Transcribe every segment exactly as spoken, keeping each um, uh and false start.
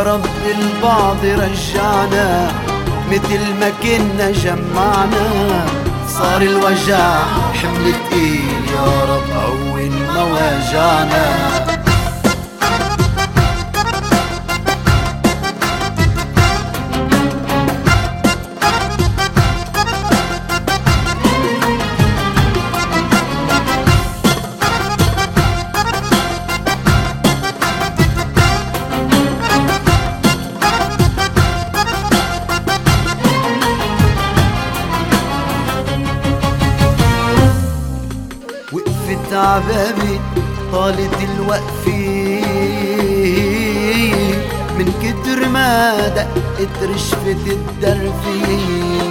رب البعض رجعنا مثل ما كنا جمعنا. صار الوجع حمل تقيل يا رب هون ما واجعنا. وقفت عبابي طالت الوقفة من كتر ما دقت رشفة الدرفي.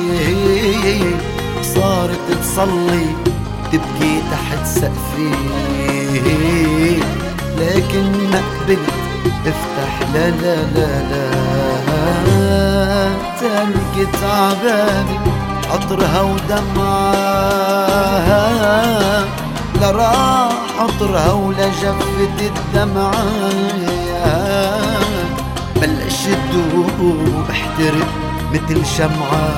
صارت تصلي تبكي تحت سقفي لكن ما قبلت افتح لا لا لا لا. تركت عبابي عطرها ودمعها لا راح عطرها ولا جفت الدمعة. بلش الدوب احترق مثل شمعة.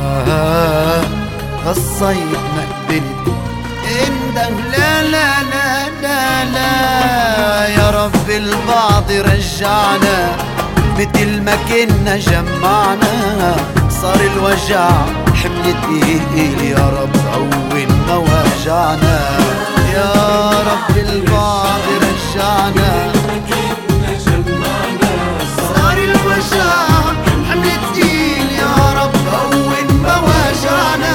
غصيت ما قبلت انده لا لا لا لا لا. يا رب البعض رجعنا مثل ما كنا جمعنا. صار الوجع حمل تقيل يا رب هون ما واجعنا. يا رب البعض رجعنا صار الوجع حمل تقيل يا رب هون ما واجعنا.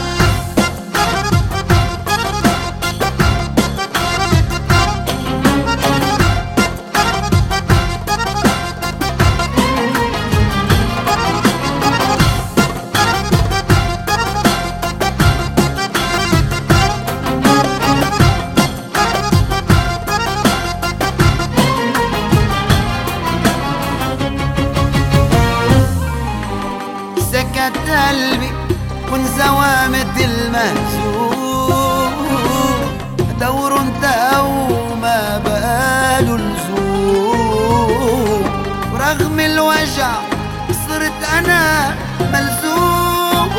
سكت قلبي وانزوى مثل المهزوم. دور انتهى وما بقاله لزوم. ورغم الوجع صرت انا ملزوم.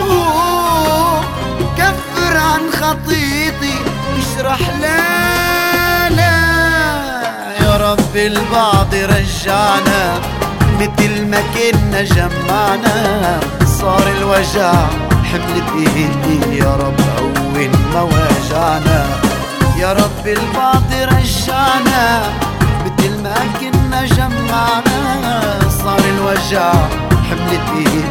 كفر عن خطيتي اشرح لا لا. يا رب البعض رجعنا مثل ما كنا جمعنا. صار الوجع حمل تقيل يا رب هون ما واجعنا. يا رب البعض رجعنا مثل ما كنا جمعنا. صار الوجع حمل تقيل